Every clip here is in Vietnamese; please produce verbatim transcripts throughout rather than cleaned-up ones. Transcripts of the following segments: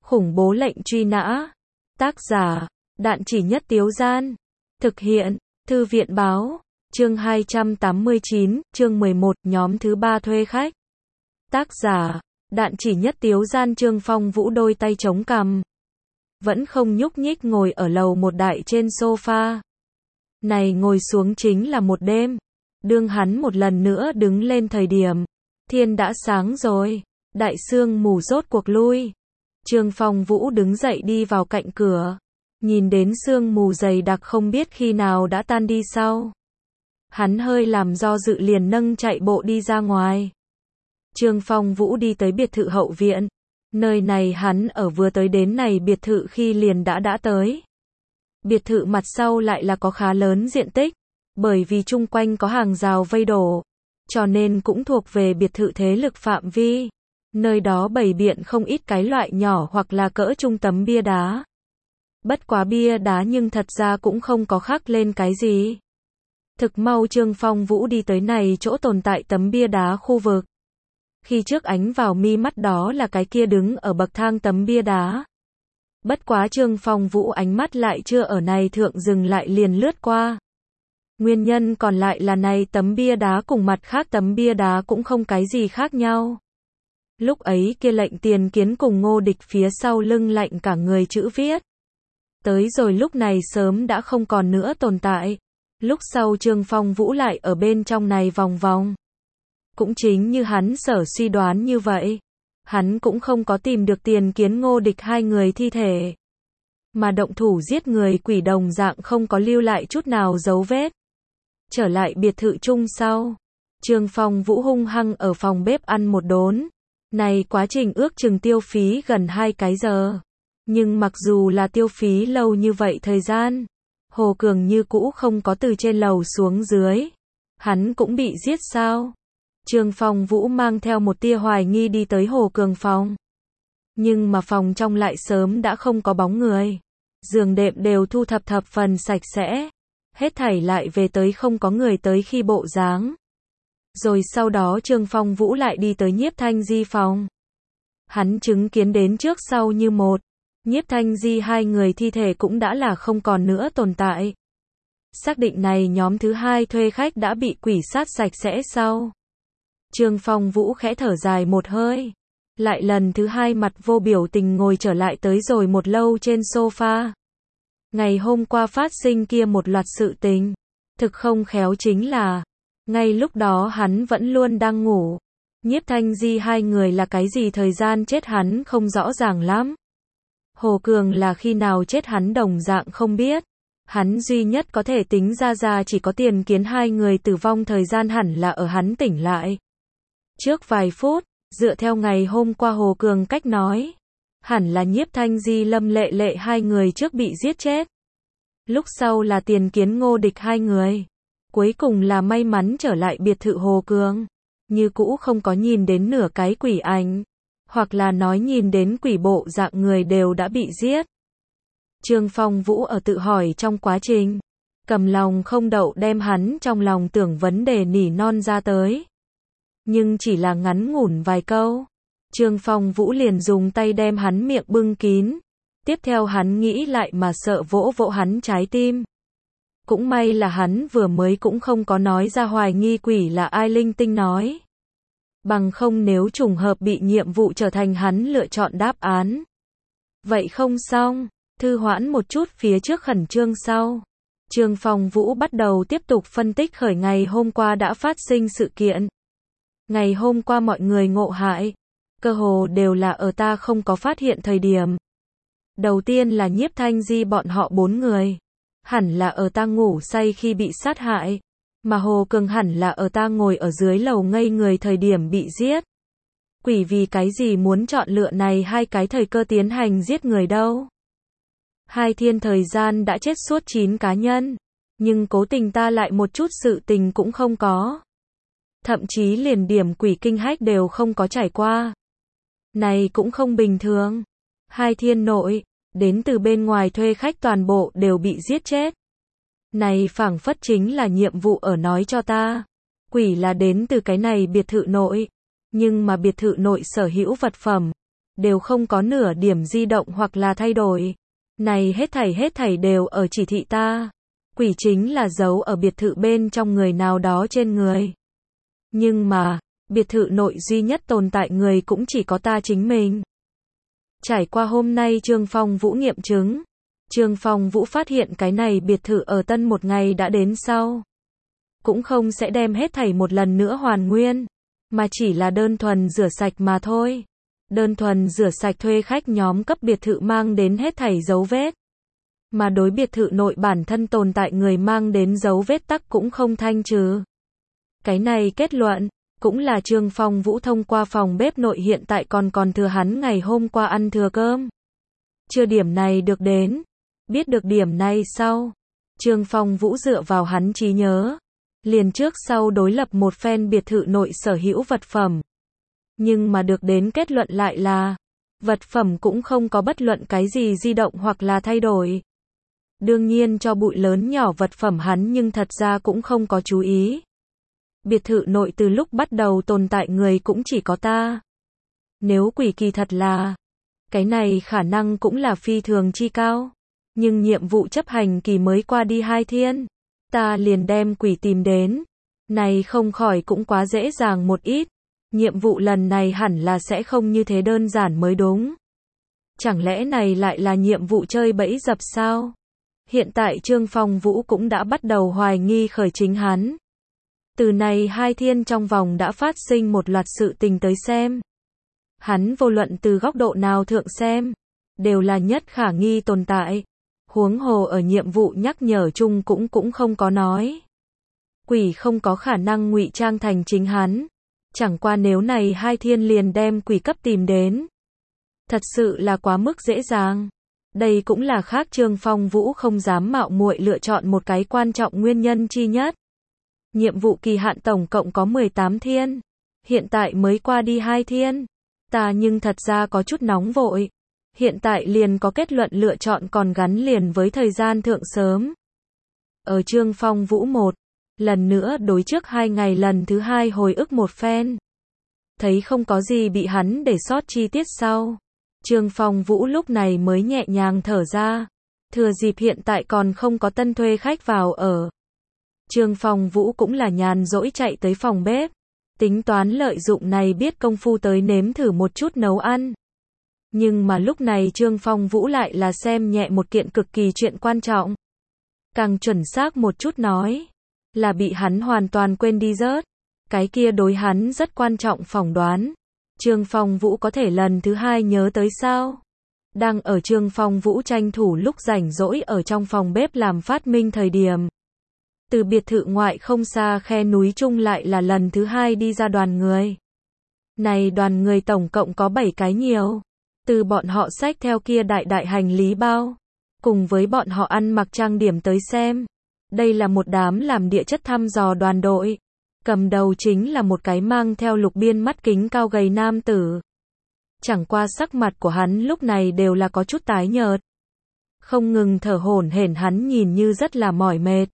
Khủng bố lệnh truy nã. Tác giả, Đạn Chỉ Nhất Tiếu Gian. Thực hiện, Thư viện Báo. Chương hai trăm tám mươi chín, chương mười một, nhóm thứ ba thuê khách. Tác giả, Đạn Chỉ Nhất Tiếu Gian. Trương Phong Vũ đôi tay chống cằm, vẫn không nhúc nhích ngồi ở lầu một đại trên sofa. Này ngồi xuống chính là một đêm. Đương hắn một lần nữa đứng lên thời điểm, thiên đã sáng rồi, đại sương mù rốt cuộc lui. Trương Phong Vũ đứng dậy đi vào cạnh cửa, nhìn đến sương mù dày đặc không biết khi nào đã tan đi sau. Hắn hơi làm do dự liền nâng chạy bộ đi ra ngoài. Trương Phong Vũ đi tới biệt thự hậu viện. Nơi này hắn ở vừa tới đến này biệt thự khi liền đã đã tới. Biệt thự mặt sau lại là có khá lớn diện tích, bởi vì chung quanh có hàng rào vây đổ, cho nên cũng thuộc về biệt thự thế lực phạm vi. Nơi đó bày biện không ít cái loại nhỏ hoặc là cỡ trung tấm bia đá. Bất quá bia đá nhưng thật ra cũng không có khắc lên cái gì. Thực mau Trương Phong Vũ đi tới này chỗ tồn tại tấm bia đá khu vực. Khi trước ánh vào mi mắt đó là cái kia đứng ở bậc thang tấm bia đá. Bất quá Trương Phong Vũ ánh mắt lại chưa ở này thượng dừng lại liền lướt qua. Nguyên nhân còn lại là này tấm bia đá cùng mặt khác tấm bia đá cũng không cái gì khác nhau. Lúc ấy kia lệnh tiền kiến cùng Ngô Địch phía sau lưng lạnh cả người chữ viết. Tới rồi lúc này sớm đã không còn nữa tồn tại. Lúc sau Trương Phong Vũ lại ở bên trong này vòng vòng. Cũng chính như hắn sở suy đoán như vậy. Hắn cũng không có tìm được tiền kiến Ngô Địch hai người thi thể. Mà động thủ giết người quỷ đồng dạng không có lưu lại chút nào dấu vết. Trở lại biệt thự chung sau. Trương Phong Vũ hung hăng ở phòng bếp ăn một đốn. Này quá trình ước chừng tiêu phí gần hai cái giờ. Nhưng mặc dù là tiêu phí lâu như vậy thời gian, Hồ Cường như cũ không có từ trên lầu xuống dưới. Hắn cũng bị giết sao? Trương Phong Vũ mang theo một tia hoài nghi đi tới Hồ Cường phòng. Nhưng mà phòng trong lại sớm đã không có bóng người. Giường đệm đều thu thập thập phần sạch sẽ. Hết thảy lại về tới không có người tới khi bộ dáng. Rồi sau đó Trương Phong Vũ lại đi tới Nhiếp Thanh Di phòng. Hắn chứng kiến đến trước sau như một. Nhiếp Thanh Di hai người thi thể cũng đã là không còn nữa tồn tại. Xác định này nhóm thứ hai thuê khách đã bị quỷ sát sạch sẽ sau. Trương Phong Vũ khẽ thở dài một hơi. Lại lần thứ hai mặt vô biểu tình ngồi trở lại tới rồi một lâu trên sofa. Ngày hôm qua phát sinh kia một loạt sự tình. Thực không khéo chính là, ngay lúc đó hắn vẫn luôn đang ngủ. Nhiếp Thanh Di hai người là cái gì thời gian chết hắn không rõ ràng lắm. Hồ Cường là khi nào chết hắn đồng dạng không biết. Hắn duy nhất có thể tính ra ra chỉ có tiền kiến hai người tử vong thời gian hẳn là ở hắn tỉnh lại. Trước vài phút, dựa theo ngày hôm qua Hồ Cường cách nói, hẳn là Nhiếp Thanh Di Lâm Lệ Lệ hai người trước bị giết chết. Lúc sau là tiền kiến Ngô Địch hai người. Cuối cùng là may mắn trở lại biệt thự Hồ Cường. Như cũ không có nhìn đến nửa cái quỷ ảnh. Hoặc là nói nhìn đến quỷ bộ dạng người đều đã bị giết. Trương Phong Vũ ở tự hỏi trong quá trình. Cầm lòng không đậu đem hắn trong lòng tưởng vấn đề nỉ non ra tới. Nhưng chỉ là ngắn ngủn vài câu. Trương Phong Vũ liền dùng tay đem hắn miệng bưng kín. Tiếp theo hắn nghĩ lại mà sợ vỗ vỗ hắn trái tim. Cũng may là hắn vừa mới cũng không có nói ra hoài nghi quỷ là ai linh tinh nói. Bằng không nếu trùng hợp bị nhiệm vụ trở thành hắn lựa chọn đáp án. Vậy không xong, thư hoãn một chút phía trước khẩn trương sau. Trương Phong Vũ bắt đầu tiếp tục phân tích khởi ngày hôm qua đã phát sinh sự kiện. Ngày hôm qua mọi người ngộ hại, cơ hồ đều là ở ta không có phát hiện thời điểm. Đầu tiên là Nhiếp Thanh Di bọn họ bốn người. Hẳn là ở ta ngủ say khi bị sát hại. Mà Hồ Cường hẳn là ở ta ngồi ở dưới lầu ngây người thời điểm bị giết. Quỷ vì cái gì muốn chọn lựa này hai cái thời cơ tiến hành giết người đâu. Hai thiên thời gian đã chết suốt chín cá nhân. Nhưng cố tình ta lại một chút sự tình cũng không có. Thậm chí liền điểm quỷ kinh hách đều không có trải qua. Này cũng không bình thường. Hai thiên nội, đến từ bên ngoài thuê khách toàn bộ đều bị giết chết. Này phảng phất chính là nhiệm vụ ở nói cho ta. Quỷ là đến từ cái này biệt thự nội. Nhưng mà biệt thự nội sở hữu vật phẩm. đều không có nửa điểm di động hoặc là thay đổi. Này hết thảy hết thảy đều ở chỉ thị ta. Quỷ chính là giấu ở biệt thự bên trong người nào đó trên người. Nhưng mà, biệt thự nội duy nhất tồn tại người cũng chỉ có ta chính mình. Trải qua hôm nay Trương Phong Vũ nghiệm chứng, Trương Phong Vũ phát hiện cái này biệt thự ở tân một ngày đã đến sau. Cũng không sẽ đem hết thảy một lần nữa hoàn nguyên, mà chỉ là đơn thuần rửa sạch mà thôi. Đơn thuần rửa sạch thuê khách nhóm cấp biệt thự mang đến hết thảy dấu vết. Mà đối biệt thự nội bản thân tồn tại người mang đến dấu vết tắc cũng không thanh trừ. Cái này kết luận, cũng là Trương Phong Vũ thông qua phòng bếp nội hiện tại còn còn thừa hắn ngày hôm qua ăn thừa cơm. Chưa điểm này được đến. Biết được điểm này sau, Trương Phong Vũ dựa vào hắn trí nhớ, liền trước sau đối lập một phen biệt thự nội sở hữu vật phẩm. Nhưng mà được đến kết luận lại là, vật phẩm cũng không có bất luận cái gì di động hoặc là thay đổi. Đương nhiên cho bụi lớn nhỏ vật phẩm hắn nhưng thật ra cũng không có chú ý. Biệt thự nội từ lúc bắt đầu tồn tại người cũng chỉ có ta. Nếu quỷ kỳ thật là, cái này khả năng cũng là phi thường chi cao. Nhưng nhiệm vụ chấp hành kỳ mới qua đi hai thiên, ta liền đem quỷ tìm đến. Này không khỏi cũng quá dễ dàng một ít. Nhiệm vụ lần này hẳn là sẽ không như thế đơn giản mới đúng. Chẳng lẽ này lại là nhiệm vụ chơi bẫy dập sao? Hiện tại Trương Phong Vũ cũng đã bắt đầu hoài nghi khởi chính hắn. Từ này hai thiên trong vòng đã phát sinh một loạt sự tình tới xem. Hắn vô luận từ góc độ nào thượng xem, đều là nhất khả nghi tồn tại. Huống hồ ở nhiệm vụ nhắc nhở chung cũng cũng không có nói. Quỷ không có khả năng ngụy trang thành chính hắn. Chẳng qua nếu này hai thiên liền đem quỷ cấp tìm đến. Thật sự là quá mức dễ dàng. Đây cũng là khác Trương Phong Vũ không dám mạo muội lựa chọn một cái quan trọng nguyên nhân chi nhất. Nhiệm vụ kỳ hạn tổng cộng có mười tám thiên. Hiện tại mới qua đi hai thiên. Ta nhưng thật ra có chút nóng vội. Hiện tại liền có kết luận lựa chọn còn gắn liền với thời gian thượng sớm. Ở Trương Phong Vũ một, lần nữa đối trước hai ngày lần thứ hai hồi ức một phen. Thấy không có gì bị hắn để sót chi tiết sau. Trương Phong Vũ lúc này mới nhẹ nhàng thở ra. Thừa dịp hiện tại còn không có tân thuê khách vào ở. Trương Phong Vũ cũng là nhàn rỗi chạy tới phòng bếp. Tính toán lợi dụng này biết công phu tới nếm thử một chút nấu ăn. Nhưng mà lúc này Trương Phong Vũ lại là xem nhẹ một kiện cực kỳ chuyện quan trọng. Càng chuẩn xác một chút nói, là bị hắn hoàn toàn quên đi rớt. Cái kia đối hắn rất quan trọng phỏng đoán. Trương Phong Vũ có thể lần thứ hai nhớ tới sao? Đang ở Trương Phong Vũ tranh thủ lúc rảnh rỗi ở trong phòng bếp làm phát minh thời điểm. Từ biệt thự ngoại không xa khe núi chung lại là lần thứ hai đi ra đoàn người. Này đoàn người tổng cộng có bảy cái nhiều. Từ bọn họ xách theo kia đại đại hành lý bao. Cùng với bọn họ ăn mặc trang điểm tới xem. Đây là một đám làm địa chất thăm dò đoàn đội. Cầm đầu chính là một cái mang theo lục biên mắt kính cao gầy nam tử. Chẳng qua sắc mặt của hắn lúc này đều là có chút tái nhợt. Không ngừng thở hổn hển hắn nhìn như rất là mỏi mệt.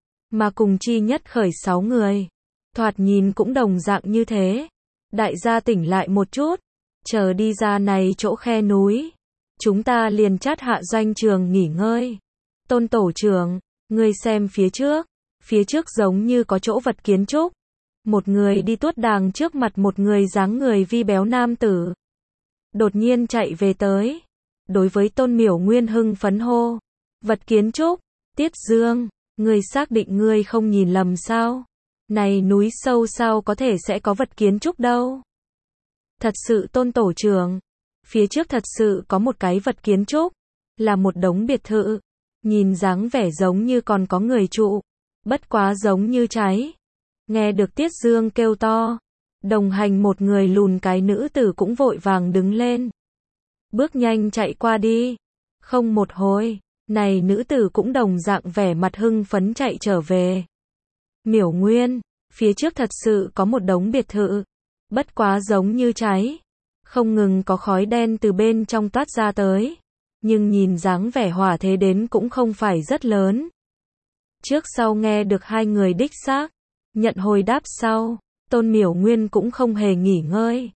Mà cùng chi nhất khởi sáu người. Thoạt nhìn cũng đồng dạng như thế. Đại gia tỉnh lại một chút. Chờ đi ra này chỗ khe núi. Chúng ta liền chát hạ doanh trường nghỉ ngơi. Tôn tổ trưởng, ngươi xem phía trước. Phía trước giống như có chỗ vật kiến trúc. Một người đi tuốt đàng trước mặt một người dáng người vi béo nam tử. Đột nhiên chạy về tới. Đối với Tôn Miểu Nguyên hưng phấn hô. Vật kiến trúc, Tiết Dương, ngươi xác định ngươi không nhìn lầm sao? Này núi sâu sao có thể sẽ có vật kiến trúc đâu? Thật sự Tôn tổ trưởng. Phía trước thật sự có một cái vật kiến trúc. Là một đống biệt thự. Nhìn dáng vẻ giống như còn có người trụ. Bất quá giống như cháy. Nghe được Tiết Dương kêu to. Đồng hành một người lùn cái nữ tử cũng vội vàng đứng lên. Bước nhanh chạy qua đi. Không một hồi. Này nữ tử cũng đồng dạng vẻ mặt hưng phấn chạy trở về. Miểu Nguyên. Phía trước thật sự có một đống biệt thự. Bất quá giống như cháy. Không ngừng có khói đen từ bên trong toát ra tới. Nhưng nhìn dáng vẻ hỏa thế đến cũng không phải rất lớn. Trước sau nghe được hai người đích xác. Nhận hồi đáp sau. Tôn Miểu Nguyên cũng không hề nghỉ ngơi.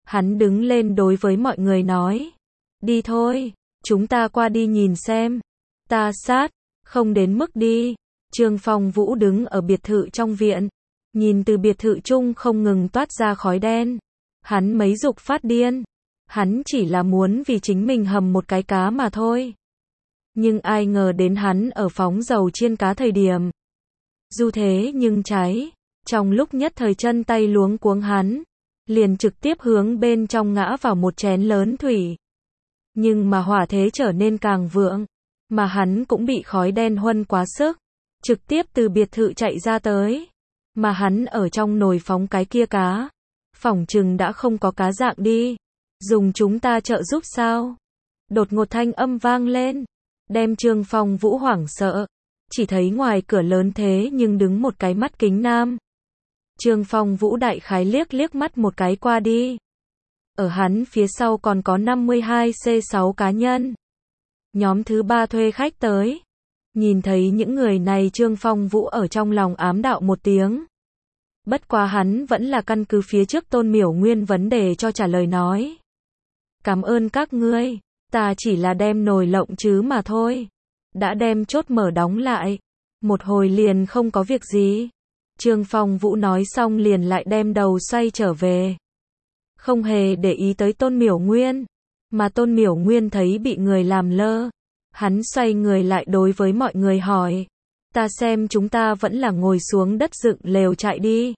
Hắn đứng lên đối với mọi người nói. Đi thôi, chúng ta qua đi nhìn xem. Ta sát, không đến mức đi. Trương Phong Vũ đứng ở biệt thự trong viện. Nhìn từ biệt thự chung không ngừng toát ra khói đen. Hắn mấy dục phát điên. Hắn chỉ là muốn vì chính mình hầm một cái cá mà thôi. Nhưng ai ngờ đến hắn ở phóng dầu chiên cá thời điểm. Dù thế nhưng cháy. Trong lúc nhất thời chân tay luống cuống hắn. Liền trực tiếp hướng bên trong ngã vào một chén lớn thủy. Nhưng mà hỏa thế trở nên càng vượng. Mà hắn cũng bị khói đen huân quá sức. Trực tiếp từ biệt thự chạy ra tới. Mà hắn ở trong nồi phóng cái kia cá. Phỏng chừng đã không có cá dạng đi. Dùng chúng ta trợ giúp sao? Đột ngột thanh âm vang lên. Đem Trương Phong Vũ hoảng sợ. Chỉ thấy ngoài cửa lớn thế nhưng đứng một cái mắt kính nam. Trương Phong Vũ đại khái liếc liếc mắt một cái qua đi. Ở hắn phía sau còn có năm mươi hai C sáu cá nhân. Nhóm thứ ba thuê khách tới. Nhìn thấy những người này Trương Phong Vũ ở trong lòng ám đạo một tiếng. Bất quá hắn vẫn là căn cứ phía trước Tôn Miểu Nguyên vấn đề cho trả lời nói. Cảm ơn các ngươi, ta chỉ là đem nồi lộng chứ mà thôi. Đã đem chốt mở đóng lại. Một hồi liền không có việc gì. Trương Phong Vũ nói xong liền lại đem đầu xoay trở về. Không hề để ý tới Tôn Miểu Nguyên. Mà Tôn Miểu Nguyên thấy bị người làm lơ. Hắn xoay người lại đối với mọi người hỏi. Ta xem chúng ta vẫn là ngồi xuống đất dựng lều trại đi.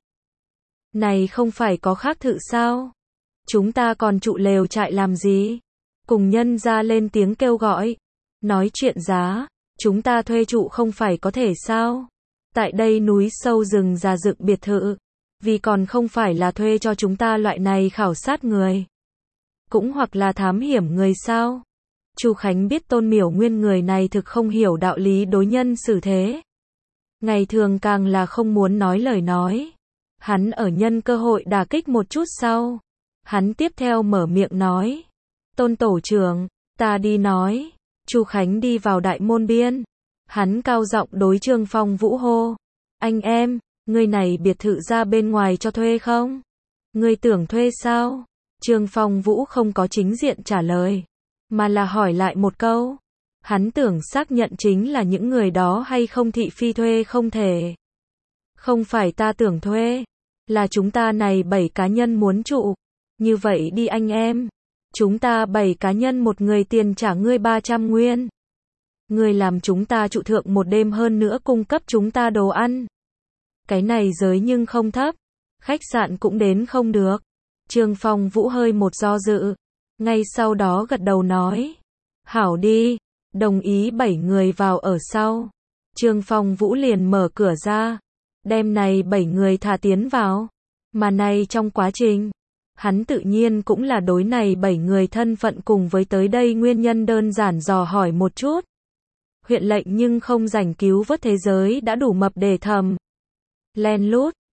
Này không phải có khác thự sao? Chúng ta còn trụ lều trại làm gì? Cùng nhân ra lên tiếng kêu gọi. Nói chuyện giá. Chúng ta thuê trụ không phải có thể sao? Tại đây núi sâu rừng già dựng biệt thự. Vì còn không phải là thuê cho chúng ta loại này khảo sát người. Cũng hoặc là thám hiểm người sao? Chu Khánh biết Tôn Miểu Nguyên người này thực không hiểu đạo lý đối nhân xử thế. Ngày thường càng là không muốn nói lời nói. Hắn ở nhân cơ hội đả kích một chút sau. Hắn tiếp theo mở miệng nói. Tôn tổ trưởng, ta đi nói. Chu Khánh đi vào đại môn biên. Hắn cao giọng đối Trương Phong Vũ hô. Anh em, ngươi này biệt thự ra bên ngoài cho thuê không? Ngươi tưởng thuê sao? Trương Phong Vũ không có chính diện trả lời. Mà là hỏi lại một câu. Hắn tưởng xác nhận chính là những người đó hay không thị phi thuê không thể. Không phải ta tưởng thuê. Là chúng ta này bảy cá nhân muốn trụ. Như vậy đi anh em. Chúng ta bảy cá nhân một người tiền trả ngươi ba trăm nguyên. Ngươi làm chúng ta trụ thượng một đêm hơn nữa cung cấp chúng ta đồ ăn. Cái này giới nhưng không thấp. Khách sạn cũng đến không được. Trương Phong Vũ hơi một do dự. Ngay sau đó gật đầu nói. Hảo đi. Đồng ý bảy người vào ở sau. Trương Phong Vũ liền mở cửa ra. Đem này bảy người thả tiến vào. Mà này trong quá trình. Hắn tự nhiên cũng là đối này bảy người thân phận cùng với tới đây nguyên nhân đơn giản dò hỏi một chút. Huyện lệnh nhưng không rảnh cứu vớt thế giới đã đủ mập để thầm. Len lút.